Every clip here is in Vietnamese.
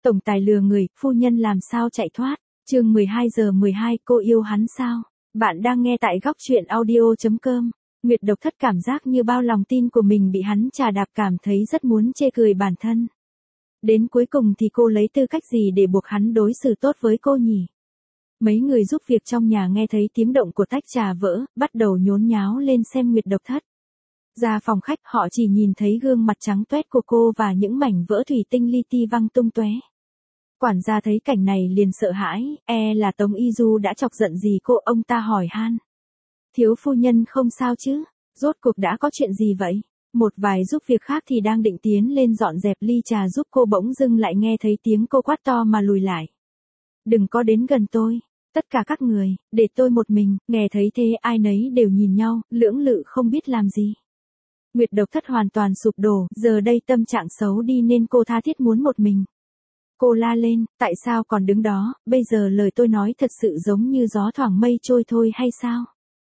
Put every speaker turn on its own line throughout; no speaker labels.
Tổng tài lừa người, phu nhân làm sao chạy thoát. Chương 12:12 cô yêu hắn sao? Bạn đang nghe tại góc truyện audio.com. Nguyệt Độc Thất cảm giác như bao lòng tin của mình bị hắn chà đạp, cảm thấy rất muốn chê cười bản thân. Đến cuối cùng thì cô lấy tư cách gì để buộc hắn đối xử tốt với cô nhỉ? Mấy người giúp việc trong nhà nghe thấy tiếng động của tách trà vỡ, bắt đầu nhốn nháo lên xem Nguyệt Độc Thất. Ra phòng khách họ chỉ nhìn thấy gương mặt trắng toét của cô và những mảnh vỡ thủy tinh li ti văng tung tóe. Quản gia thấy cảnh này liền sợ hãi, là Tống Y Du đã chọc giận gì cô, ông ta hỏi han. Thiếu phu nhân không sao chứ, rốt cuộc đã có chuyện gì vậy? Một vài giúp việc khác thì đang định tiến lên dọn dẹp ly trà giúp cô, bỗng dưng lại nghe thấy tiếng cô quát to mà lùi lại. Đừng có đến gần tôi, tất cả các người, để tôi một mình. Nghe thấy thế ai nấy đều nhìn nhau, lưỡng lự không biết làm gì. Nguyệt Độc Thất hoàn toàn sụp đổ, giờ đây tâm trạng xấu đi nên cô tha thiết muốn một mình. Cô la lên, tại sao còn đứng đó, bây giờ lời tôi nói thật sự giống như gió thoảng mây trôi thôi hay sao?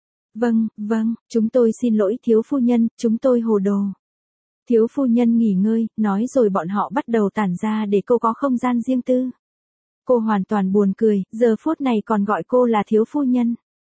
Vâng, chúng tôi xin lỗi thiếu phu nhân, chúng tôi hồ đồ. Thiếu phu nhân nghỉ ngơi, nói rồi bọn họ bắt đầu tản ra để cô có không gian riêng tư. Cô hoàn toàn buồn cười, giờ phút này còn gọi cô là thiếu phu nhân.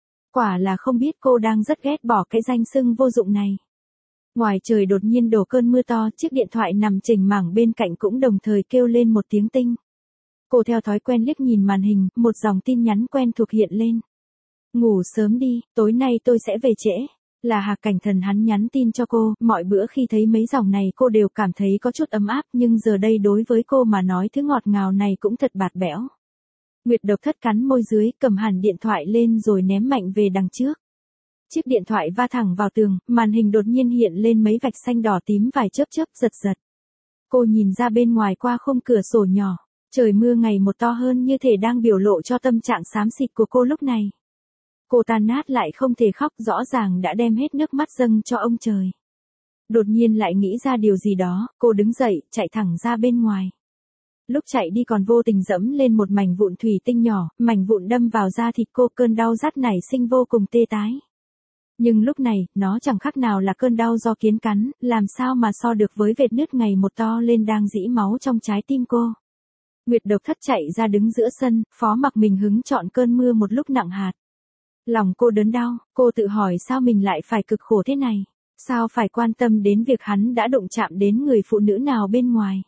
Quả là không biết cô đang rất ghét bỏ cái danh xưng vô dụng này. Ngoài trời đột nhiên đổ cơn mưa to, chiếc điện thoại nằm chỉnh mảng bên cạnh cũng đồng thời kêu lên một tiếng tinh. Cô theo thói quen liếc nhìn màn hình, một dòng tin nhắn quen thuộc hiện lên. Ngủ sớm đi, tối nay tôi sẽ về trễ. Là Hạc Cảnh Thần, hắn nhắn tin cho cô, mọi bữa khi thấy mấy dòng này cô đều cảm thấy có chút ấm áp, nhưng giờ đây đối với cô mà nói thứ ngọt ngào này cũng thật bạt bẽo. Nguyệt Độc Thất cắn môi dưới, cầm hẳn điện thoại lên rồi ném mạnh về đằng trước. Chiếc điện thoại va thẳng vào tường, màn hình đột nhiên hiện lên mấy vạch xanh đỏ tím vài chớp giật. Cô nhìn ra bên ngoài qua khung cửa sổ nhỏ, trời mưa ngày một to hơn như thể đang biểu lộ cho tâm trạng xám xịt của cô lúc này. Cô tan nát lại không thể khóc, rõ ràng đã đem hết nước mắt dâng cho ông trời. Đột nhiên lại nghĩ ra điều gì đó, cô đứng dậy, chạy thẳng ra bên ngoài. Lúc chạy đi còn vô tình dẫm lên một mảnh vụn thủy tinh nhỏ, mảnh vụn đâm vào da thịt cô, cơn đau rát nảy sinh vô cùng tê tái. Nhưng lúc này, nó chẳng khác nào là cơn đau do kiến cắn, làm sao mà so được với vệt nứt ngày một to lên đang rỉ máu trong trái tim cô. Nguyệt Độc Thất chạy ra đứng giữa sân, Phó Mặc mình hứng chọn cơn mưa một lúc nặng hạt. Lòng cô đớn đau, cô tự hỏi sao mình lại phải cực khổ thế này, sao phải quan tâm đến việc hắn đã đụng chạm đến người phụ nữ nào bên ngoài.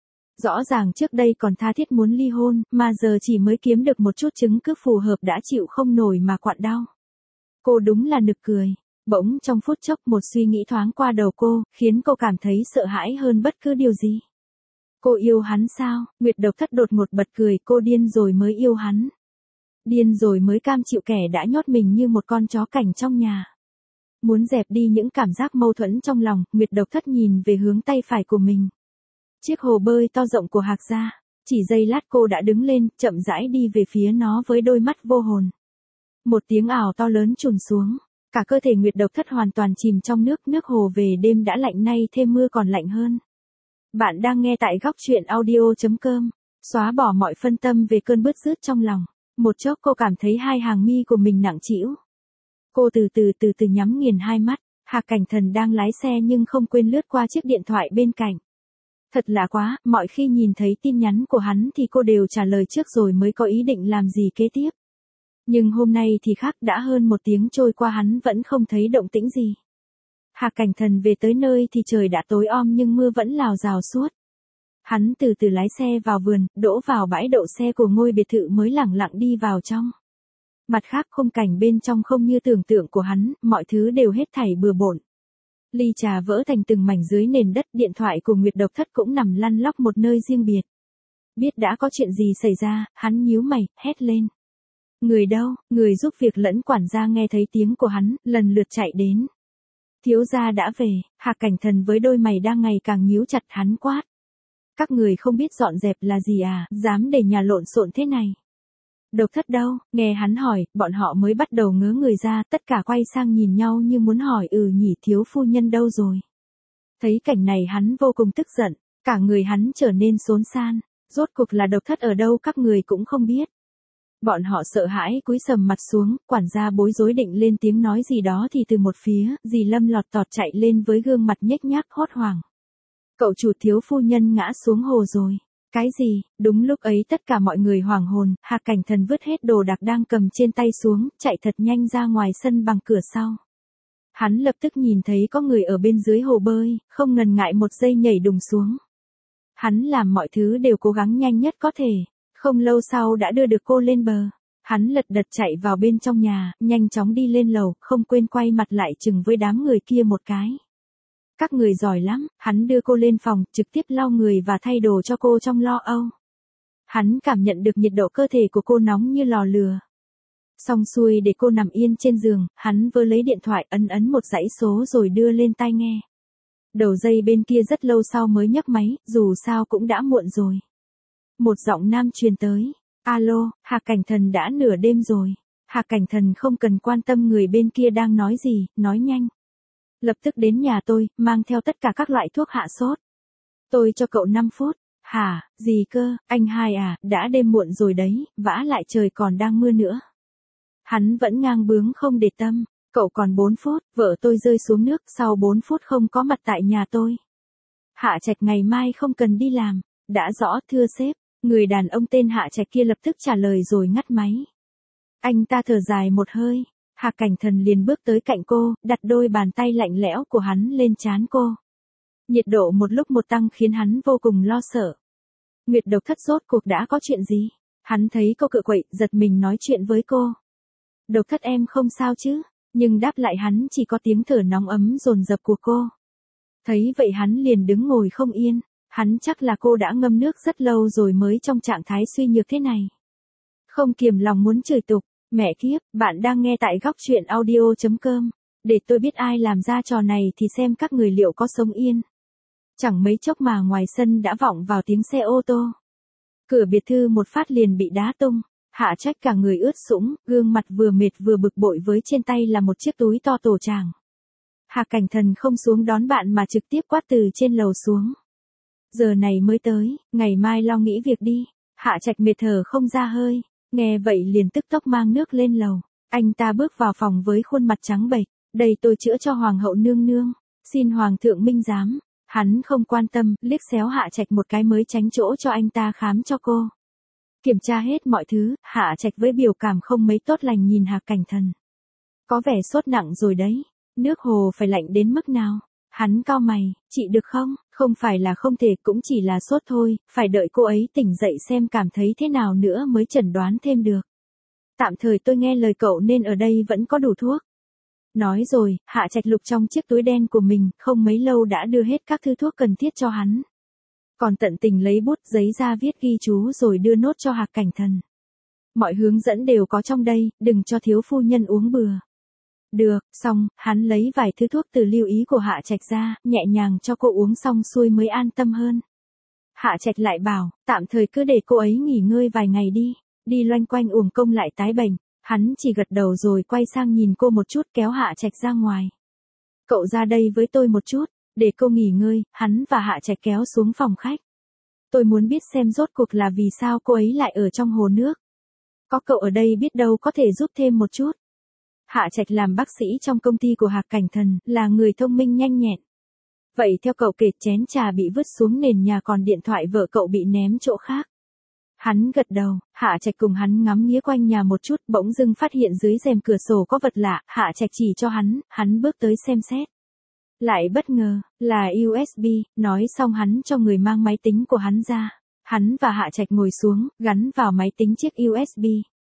Rõ ràng trước đây còn tha thiết muốn ly hôn, mà giờ chỉ mới kiếm được một chút chứng cứ phù hợp đã chịu không nổi mà quặn đau. Cô đúng là nực cười. Bỗng trong phút chốc một suy nghĩ thoáng qua đầu cô, khiến cô cảm thấy sợ hãi hơn bất cứ điều gì. Cô yêu hắn sao? Nguyệt Độc Thất đột ngột bật cười, cô điên rồi mới yêu hắn. Điên rồi mới cam chịu kẻ đã nhốt mình như một con chó cảnh trong nhà. Muốn dẹp đi những cảm giác mâu thuẫn trong lòng, Nguyệt Độc Thất nhìn về hướng tay phải của mình. Chiếc hồ bơi to rộng của Hạc gia. Chỉ giây lát cô đã đứng lên, chậm rãi đi về phía nó với đôi mắt vô hồn. Một tiếng ảo to lớn trùn xuống. Cả cơ thể Nguyệt Độc Thất hoàn toàn chìm trong nước hồ về đêm đã lạnh, nay thêm mưa còn lạnh hơn. Bạn đang nghe tại góc truyện audio.com. Xóa bỏ mọi phân tâm về cơn bứt rứt trong lòng. Một chốc cô cảm thấy hai hàng mi của mình nặng trĩu. Cô từ từ nhắm nghiền hai mắt. Hạc Cảnh Thần đang lái xe nhưng không quên lướt qua chiếc điện thoại bên cạnh. Thật lạ quá, mọi khi nhìn thấy tin nhắn của hắn thì cô đều trả lời trước rồi mới có ý định làm gì kế tiếp. Nhưng hôm nay thì khác, đã hơn một tiếng trôi qua hắn vẫn không thấy động tĩnh gì. Hạc Cảnh Thần về tới nơi thì trời đã tối om nhưng mưa vẫn lào rào suốt. Hắn từ từ lái xe vào vườn, đỗ vào bãi đậu xe của ngôi biệt thự mới lẳng lặng đi vào trong. Mặt khác khung cảnh bên trong không như tưởng tượng của hắn, mọi thứ đều hết thảy bừa bộn. Ly trà vỡ thành từng mảnh dưới nền đất, điện thoại của Nguyệt Độc Thất cũng nằm lăn lóc một nơi riêng biệt. Biết đã có chuyện gì xảy ra, hắn nhíu mày, hét lên. Người đâu? Người giúp việc lẫn quản gia nghe thấy tiếng của hắn, lần lượt chạy đến. Thiếu gia đã về. Hạc Cảnh Thần với đôi mày đang ngày càng nhíu chặt, hắn quát. Các người không biết dọn dẹp là gì à, dám để nhà lộn xộn thế này. Độc Thất đâu? Nghe hắn hỏi, bọn họ mới bắt đầu ngớ người ra, tất cả quay sang nhìn nhau như muốn hỏi nhỉ, thiếu phu nhân đâu rồi. Thấy cảnh này hắn vô cùng tức giận, cả người hắn trở nên xốn xan. Rốt cuộc là Độc Thất ở đâu các người cũng không biết. Bọn họ sợ hãi cúi sầm mặt xuống, quản gia bối rối định lên tiếng nói gì đó thì từ một phía, dì Lâm lọt tọt chạy lên với gương mặt nhếch nhác hốt hoảng. Cậu chủ, thiếu phu nhân ngã xuống hồ rồi. Cái gì? Đúng lúc ấy tất cả mọi người hoảng hồn, Hạc Cảnh Thần vứt hết đồ đạc đang cầm trên tay xuống, chạy thật nhanh ra ngoài sân bằng cửa sau. Hắn lập tức nhìn thấy có người ở bên dưới hồ bơi, không ngần ngại một giây nhảy đùng xuống. Hắn làm mọi thứ đều cố gắng nhanh nhất có thể, không lâu sau đã đưa được cô lên bờ. Hắn lật đật chạy vào bên trong nhà, nhanh chóng đi lên lầu, không quên quay mặt lại chừng với đám người kia một cái. Các người giỏi lắm, hắn đưa cô lên phòng, trực tiếp lau người và thay đồ cho cô trong lo âu. Hắn cảm nhận được nhiệt độ cơ thể của cô nóng như lò lửa. Xong xuôi để cô nằm yên trên giường, hắn vừa lấy điện thoại ấn một dãy số rồi đưa lên tai nghe. Đầu dây bên kia rất lâu sau mới nhấc máy, dù sao cũng đã muộn rồi. Một giọng nam truyền tới. Alo, Hạc Cảnh Thần đã nửa đêm rồi. Hạc Cảnh Thần không cần quan tâm người bên kia đang nói gì, nói nhanh. Lập tức đến nhà tôi, mang theo tất cả các loại thuốc hạ sốt. Tôi cho cậu 5 phút. Hả, gì cơ, anh hai à, đã đêm muộn rồi đấy, vả lại trời còn đang mưa nữa. Hắn vẫn ngang bướng không để tâm. Cậu còn 4 phút, vợ tôi rơi xuống nước, sau 4 phút không có mặt tại nhà tôi. Hạ Trạch ngày mai không cần đi làm. Đã rõ, thưa sếp. Người đàn ông tên Hạ Trạch kia lập tức trả lời rồi ngắt máy. Anh ta thở dài một hơi. Hạc Cảnh Thần liền bước tới cạnh cô, đặt đôi bàn tay lạnh lẽo của hắn lên trán cô. Nhiệt độ một lúc một tăng khiến hắn vô cùng lo sợ. Nguyệt Độc Thất rốt cuộc đã có chuyện gì? Hắn thấy cô cựa quậy, giật mình nói chuyện với cô. Độc Thất em không sao chứ? Nhưng đáp lại hắn chỉ có tiếng thở nóng ấm dồn dập của cô. Thấy vậy hắn liền đứng ngồi không yên. Hắn chắc là cô đã ngâm nước rất lâu rồi mới trong trạng thái suy nhược thế này. Không kiềm lòng muốn chửi tục. Mẹ kiếp, bạn đang nghe tại góc truyện audio.com. Để tôi biết ai làm ra trò này thì xem các người liệu có sống yên. Chẳng mấy chốc mà ngoài sân đã vọng vào tiếng xe ô tô. Cửa biệt thự một phát liền bị đá tung. Hạ Trách cả người ướt sũng, gương mặt vừa mệt vừa bực bội với trên tay là một chiếc túi to tổ tràng. Hạc Cảnh Thần không xuống đón bạn mà trực tiếp quát từ trên lầu xuống. Giờ này mới tới, ngày mai lo nghĩ việc đi. Hạ Trạch mệt thở không ra hơi. Nghe vậy liền tức tốc mang nước lên lầu. Anh ta bước vào phòng với khuôn mặt trắng bệch. Đây tôi chữa cho hoàng hậu nương nương. Xin hoàng thượng minh giám. Hắn không quan tâm, liếc xéo Hạ Trạch một cái mới tránh chỗ cho anh ta khám cho cô. Kiểm tra hết mọi thứ, Hạ Trạch với biểu cảm không mấy tốt lành nhìn Hạc Cảnh Thần. Có vẻ sốt nặng rồi đấy. Nước hồ phải lạnh đến mức nào? Hắn cau mày, chị được không? Không phải là không thể, cũng chỉ là sốt thôi, phải đợi cô ấy tỉnh dậy xem cảm thấy thế nào nữa mới chẩn đoán thêm được. Tạm thời tôi nghe lời cậu nên ở đây vẫn có đủ thuốc. Nói rồi, Hạ Trạch lục trong chiếc túi đen của mình, không mấy lâu đã đưa hết các thứ thuốc cần thiết cho hắn. Còn tận tình lấy bút giấy ra viết ghi chú rồi đưa nốt cho Hạc Cảnh Thần. Mọi hướng dẫn đều có trong đây, đừng cho thiếu phu nhân uống bừa. Được, xong, hắn lấy vài thứ thuốc từ lưu ý của Hạ Trạch ra, nhẹ nhàng cho cô uống xong xuôi mới an tâm hơn. Hạ Trạch lại bảo, tạm thời cứ để cô ấy nghỉ ngơi vài ngày đi, đi loanh quanh uổng công lại tái bệnh. Hắn chỉ gật đầu rồi quay sang nhìn cô một chút kéo Hạ Trạch ra ngoài. Cậu ra đây với tôi một chút, để cô nghỉ ngơi, hắn và Hạ Trạch kéo xuống phòng khách. Tôi muốn biết xem rốt cuộc là vì sao cô ấy lại ở trong hồ nước. Có cậu ở đây biết đâu có thể giúp thêm một chút. Hạ Trạch làm bác sĩ trong công ty của Hạc Cảnh Thần, là người thông minh nhanh nhẹn. Vậy theo cậu kể chén trà bị vứt xuống nền nhà còn điện thoại vợ cậu bị ném chỗ khác. Hắn gật đầu, Hạ Trạch cùng hắn ngắm nghía quanh nhà một chút, bỗng dưng phát hiện dưới rèm cửa sổ có vật lạ, Hạ Trạch chỉ cho hắn bước tới xem xét. Lại bất ngờ, là USB, nói xong hắn cho người mang máy tính của hắn ra. Hắn và Hạ Trạch ngồi xuống, gắn vào máy tính chiếc USB.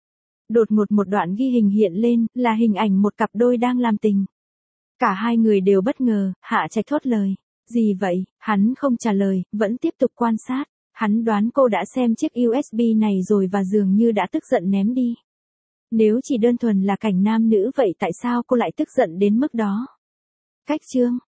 Đột ngột một đoạn ghi hình hiện lên, là hình ảnh một cặp đôi đang làm tình. Cả hai người đều bất ngờ, Hạ Trạch thốt lời. Gì vậy? Hắn không trả lời, vẫn tiếp tục quan sát. Hắn đoán cô đã xem chiếc USB này rồi và dường như đã tức giận ném đi. Nếu chỉ đơn thuần là cảnh nam nữ vậy tại sao cô lại tức giận đến mức đó? Cách chương